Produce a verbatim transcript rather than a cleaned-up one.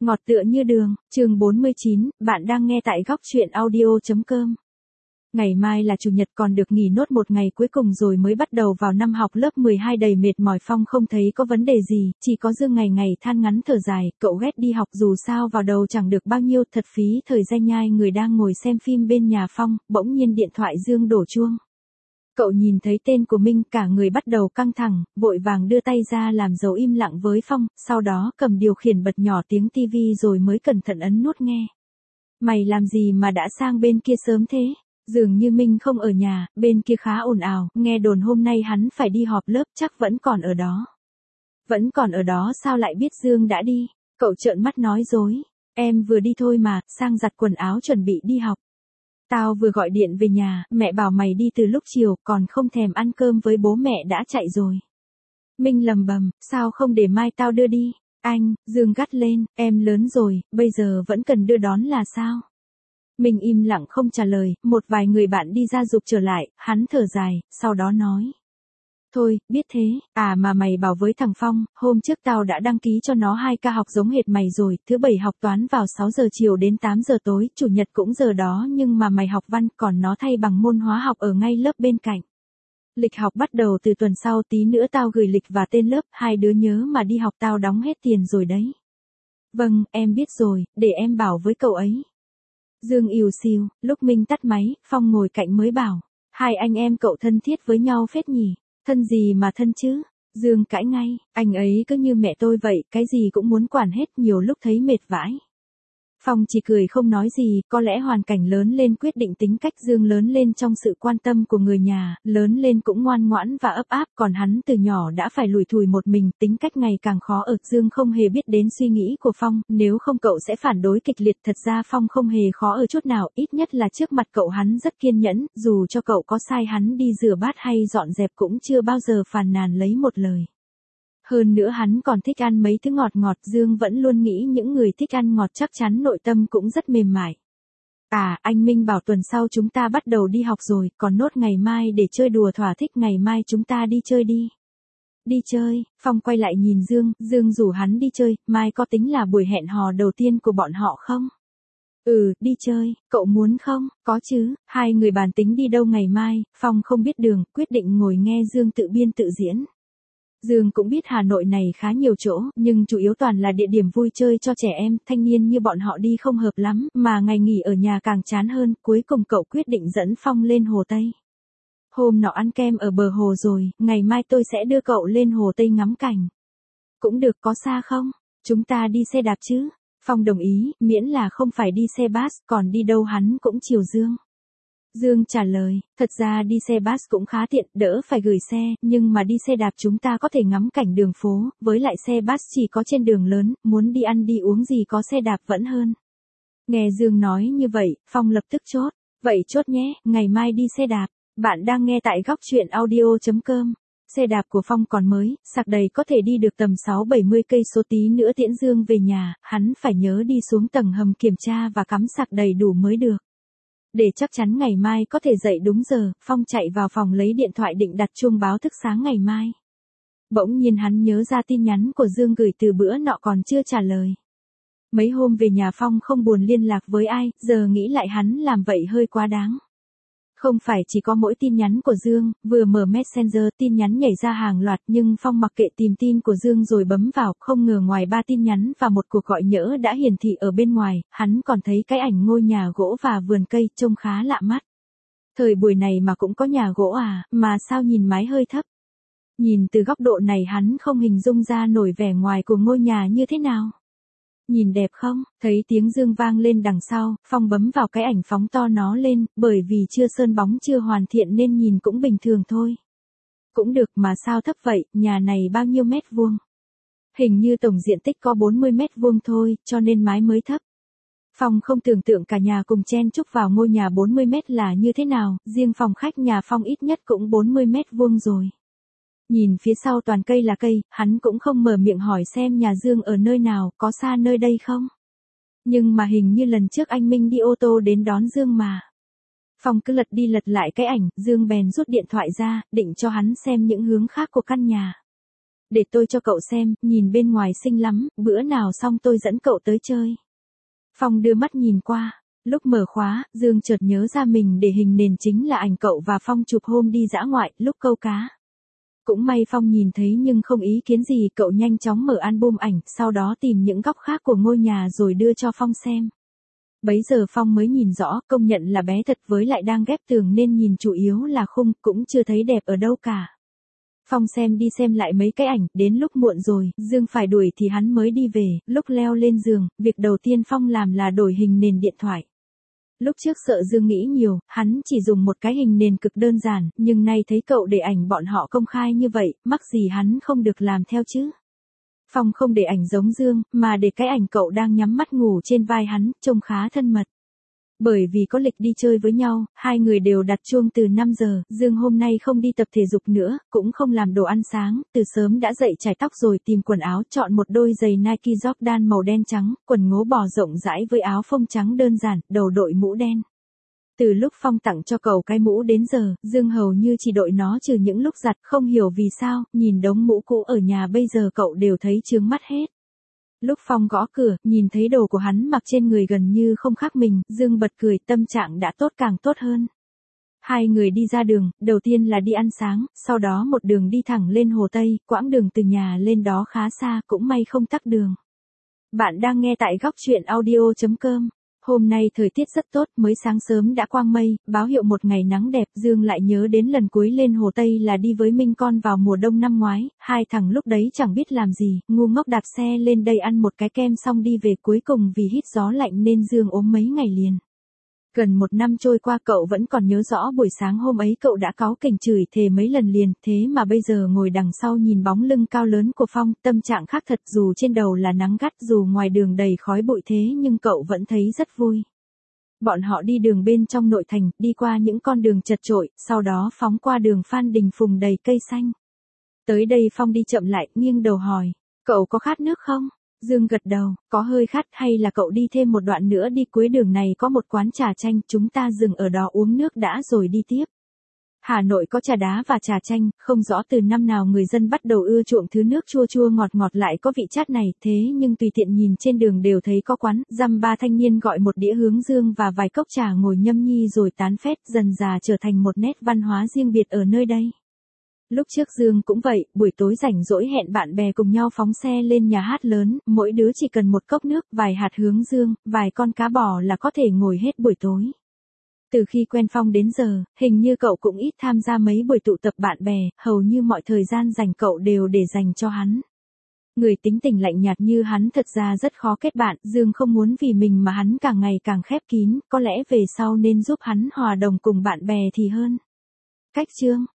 Ngọt tựa như đường, chương bốn mươi chín, bạn đang nghe tại góc truyện audio.com. Ngày mai là chủ nhật còn được nghỉ nốt một ngày cuối cùng rồi mới bắt đầu vào năm học lớp mười hai đầy mệt mỏi. Phong không thấy có vấn đề gì, chỉ có Dương ngày ngày than ngắn thở dài, cậu ghét đi học dù sao vào đầu chẳng được bao nhiêu, thật phí thời gian. Nhai người đang ngồi xem phim bên nhà Phong, bỗng nhiên điện thoại Dương đổ chuông. Cậu nhìn thấy tên của Minh, cả người bắt đầu căng thẳng, vội vàng đưa tay ra làm dấu im lặng với Phong, sau đó cầm điều khiển bật nhỏ tiếng tivi rồi mới cẩn thận ấn nút nghe. Mày làm gì mà đã sang bên kia sớm thế? Dường như Minh không ở nhà, bên kia khá ồn ào, nghe đồn hôm nay hắn phải đi họp lớp, chắc vẫn còn ở đó. Vẫn còn ở đó sao lại biết Dương đã đi? Cậu trợn mắt nói dối. Em vừa đi thôi mà, sang giặt quần áo chuẩn bị đi học. Tao vừa gọi điện về nhà, mẹ bảo mày đi từ lúc chiều, còn không thèm ăn cơm với bố mẹ đã chạy rồi. Minh lầm bầm, sao không để mai tao đưa đi? Anh, Dương gắt lên, em lớn rồi, bây giờ vẫn cần đưa đón là sao? Minh im lặng không trả lời, một vài người bạn đi ra giục trở lại, hắn thở dài, sau đó nói. Thôi, biết thế, à mà mày bảo với thằng Phong, hôm trước tao đã đăng ký cho nó hai ca học giống hệt mày rồi, thứ bảy học toán vào sáu giờ chiều đến tám giờ tối, chủ nhật cũng giờ đó nhưng mà mày học văn, còn nó thay bằng môn hóa học ở ngay lớp bên cạnh. Lịch học bắt đầu từ tuần sau, tí nữa tao gửi lịch và tên lớp, hai đứa nhớ mà đi học, tao đóng hết tiền rồi đấy. Vâng, em biết rồi, để em bảo với cậu ấy. Dương ìu xìu, lúc Minh tắt máy, Phong ngồi cạnh mới bảo, hai anh em cậu thân thiết với nhau phết nhỉ? Thân gì mà thân chứ? Dương cãi ngay, anh ấy cứ như mẹ tôi vậy, cái gì cũng muốn quản hết, nhiều lúc thấy mệt vãi. Phong chỉ cười không nói gì, có lẽ hoàn cảnh lớn lên quyết định tính cách. Dương lớn lên trong sự quan tâm của người nhà, lớn lên cũng ngoan ngoãn và ấp áp, còn hắn từ nhỏ đã phải lủi thủi một mình, tính cách ngày càng khó ở. Dương không hề biết đến suy nghĩ của Phong, nếu không cậu sẽ phản đối kịch liệt. Thật ra Phong không hề khó ở chút nào, ít nhất là trước mặt cậu hắn rất kiên nhẫn, dù cho cậu có sai hắn đi rửa bát hay dọn dẹp cũng chưa bao giờ phàn nàn lấy một lời. Hơn nữa hắn còn thích ăn mấy thứ ngọt ngọt. Dương vẫn luôn nghĩ những người thích ăn ngọt chắc chắn nội tâm cũng rất mềm mại. À, anh Minh bảo tuần sau chúng ta bắt đầu đi học rồi, còn nốt ngày mai để chơi đùa thỏa thích, ngày mai chúng ta đi chơi đi. Đi chơi, Phong quay lại nhìn Dương, Dương rủ hắn đi chơi, mai có tính là buổi hẹn hò đầu tiên của bọn họ không? Ừ, đi chơi, cậu muốn không? Có chứ, hai người bàn tính đi đâu ngày mai. Phong không biết đường, quyết định ngồi nghe Dương tự biên tự diễn. Dương cũng biết Hà Nội này khá nhiều chỗ, nhưng chủ yếu toàn là địa điểm vui chơi cho trẻ em, thanh niên như bọn họ đi không hợp lắm, mà ngày nghỉ ở nhà càng chán hơn. Cuối cùng cậu quyết định dẫn Phong lên Hồ Tây. Hôm nọ ăn kem ở bờ hồ rồi, ngày mai tôi sẽ đưa cậu lên Hồ Tây ngắm cảnh. Cũng được, có xa không? Chúng ta đi xe đạp chứ? Phong đồng ý, miễn là không phải đi xe bus, còn đi đâu hắn cũng chiều Dương. Dương trả lời, thật ra đi xe bus cũng khá tiện, đỡ phải gửi xe, nhưng mà đi xe đạp chúng ta có thể ngắm cảnh đường phố, với lại xe bus chỉ có trên đường lớn, muốn đi ăn đi uống gì có xe đạp vẫn hơn. Nghe Dương nói như vậy, Phong lập tức chốt, vậy chốt nhé, ngày mai đi xe đạp. Bạn đang nghe tại góc truyện audio.com. Xe đạp của Phong còn mới, sạc đầy có thể đi được tầm sáu bảy mươi cây số, tí nữa tiễn Dương về nhà, hắn phải nhớ đi xuống tầng hầm kiểm tra và cắm sạc đầy đủ mới được. Để chắc chắn ngày mai có thể dậy đúng giờ, Phong chạy vào phòng lấy điện thoại định đặt chuông báo thức sáng ngày mai. Bỗng nhiên hắn nhớ ra tin nhắn của Dương gửi từ bữa nọ còn chưa trả lời. Mấy hôm về nhà Phong không buồn liên lạc với ai, giờ nghĩ lại hắn làm vậy hơi quá đáng. Không phải chỉ có mỗi tin nhắn của Dương, vừa mở Messenger tin nhắn nhảy ra hàng loạt, nhưng Phong mặc kệ tìm tin của Dương rồi bấm vào, không ngờ ngoài ba tin nhắn và một cuộc gọi nhỡ đã hiển thị ở bên ngoài, hắn còn thấy cái ảnh ngôi nhà gỗ và vườn cây trông khá lạ mắt. Thời buổi này mà cũng có nhà gỗ à, mà sao nhìn mái hơi thấp. Nhìn từ góc độ này hắn không hình dung ra nổi vẻ ngoài của ngôi nhà như thế nào. Nhìn đẹp không? Thấy tiếng Dương vang lên đằng sau, Phong bấm vào cái ảnh phóng to nó lên, bởi vì chưa sơn bóng chưa hoàn thiện nên nhìn cũng bình thường thôi. Cũng được mà sao thấp vậy, nhà này bao nhiêu mét vuông? Hình như tổng diện tích có bốn mươi mét vuông thôi, cho nên mái mới thấp. Phong không tưởng tượng cả nhà cùng chen chúc vào ngôi nhà bốn mươi mét là như thế nào, riêng phòng khách nhà Phong ít nhất cũng bốn mươi mét vuông rồi. Nhìn phía sau toàn cây là cây, hắn cũng không mở miệng hỏi xem nhà Dương ở nơi nào, có xa nơi đây không. Nhưng mà hình như lần trước anh Minh đi ô tô đến đón Dương mà. Phong cứ lật đi lật lại cái ảnh, Dương bèn rút điện thoại ra, định cho hắn xem những hướng khác của căn nhà. Để tôi cho cậu xem, nhìn bên ngoài xinh lắm, bữa nào xong tôi dẫn cậu tới chơi. Phong đưa mắt nhìn qua, lúc mở khóa, Dương chợt nhớ ra mình để hình nền chính là ảnh cậu và Phong chụp hôm đi dã ngoại, lúc câu cá. Cũng may Phong nhìn thấy nhưng không ý kiến gì, cậu nhanh chóng mở album ảnh, sau đó tìm những góc khác của ngôi nhà rồi đưa cho Phong xem. Bấy giờ Phong mới nhìn rõ, công nhận là bé thật, với lại đang ghép tường nên nhìn chủ yếu là khung, cũng chưa thấy đẹp ở đâu cả. Phong xem đi xem lại mấy cái ảnh, đến lúc muộn rồi, Dương phải đuổi thì hắn mới đi về, lúc leo lên giường, việc đầu tiên Phong làm là đổi hình nền điện thoại. Lúc trước sợ Dương nghĩ nhiều, hắn chỉ dùng một cái hình nền cực đơn giản, nhưng nay thấy cậu để ảnh bọn họ công khai như vậy, mắc gì hắn không được làm theo chứ. Phong không để ảnh giống Dương, mà để cái ảnh cậu đang nhắm mắt ngủ trên vai hắn, trông khá thân mật. Bởi vì có lịch đi chơi với nhau, hai người đều đặt chuông từ năm giờ, Dương hôm nay không đi tập thể dục nữa, cũng không làm đồ ăn sáng, từ sớm đã dậy chải tóc rồi tìm quần áo, chọn một đôi giày Nike Jordan màu đen trắng, quần ngố bò rộng rãi với áo phông trắng đơn giản, đầu đội mũ đen. Từ lúc Phong tặng cho cậu cái mũ đến giờ, Dương hầu như chỉ đội nó trừ những lúc giặt, không hiểu vì sao, nhìn đống mũ cũ ở nhà bây giờ cậu đều thấy chướng mắt hết. Lúc Phong gõ cửa, nhìn thấy đồ của hắn mặc trên người gần như không khác mình, Dương bật cười, tâm trạng đã tốt càng tốt hơn. Hai người đi ra đường, đầu tiên là đi ăn sáng, sau đó một đường đi thẳng lên Hồ Tây, quãng đường từ nhà lên đó khá xa, cũng may không tắc đường. Bạn đang nghe tại góc truyện audio chấm com. Hôm nay thời tiết rất tốt, mới sáng sớm đã quang mây, báo hiệu một ngày nắng đẹp. Dương lại nhớ đến lần cuối lên Hồ Tây là đi với Minh Con vào mùa đông năm ngoái, hai thằng lúc đấy chẳng biết làm gì, ngu ngốc đạp xe lên đây ăn một cái kem xong đi về, cuối cùng vì hít gió lạnh nên Dương ốm mấy ngày liền. Gần một năm trôi qua cậu vẫn còn nhớ rõ buổi sáng hôm ấy cậu đã cáu kỉnh chửi thề mấy lần liền, thế mà bây giờ ngồi đằng sau nhìn bóng lưng cao lớn của Phong, tâm trạng khác thật, dù trên đầu là nắng gắt, dù ngoài đường đầy khói bụi thế nhưng cậu vẫn thấy rất vui. Bọn họ đi đường bên trong nội thành, đi qua những con đường chật chội, sau đó phóng qua đường Phan Đình Phùng đầy cây xanh. Tới đây Phong đi chậm lại, nghiêng đầu hỏi, cậu có khát nước không? Dương gật đầu, có hơi khát, hay là cậu đi thêm một đoạn nữa đi, cuối đường này có một quán trà chanh, chúng ta dừng ở đó uống nước đã rồi đi tiếp. Hà Nội có trà đá và trà chanh, không rõ từ năm nào người dân bắt đầu ưa chuộng thứ nước chua chua ngọt ngọt lại có vị chát này, thế nhưng tùy tiện nhìn trên đường đều thấy có quán, dăm ba thanh niên gọi một đĩa hướng dương và vài cốc trà ngồi nhâm nhi rồi tán phét, dần dà trở thành một nét văn hóa riêng biệt ở nơi đây. Lúc trước Dương cũng vậy, buổi tối rảnh rỗi hẹn bạn bè cùng nhau phóng xe lên nhà hát lớn, mỗi đứa chỉ cần một cốc nước, vài hạt hướng dương, vài con cá bò là có thể ngồi hết buổi tối. Từ khi quen Phong đến giờ, hình như cậu cũng ít tham gia mấy buổi tụ tập bạn bè, hầu như mọi thời gian dành cậu đều để dành cho hắn. Người tính tình lạnh nhạt như hắn thật ra rất khó kết bạn, Dương không muốn vì mình mà hắn càng ngày càng khép kín, có lẽ về sau nên giúp hắn hòa đồng cùng bạn bè thì hơn. Cách chương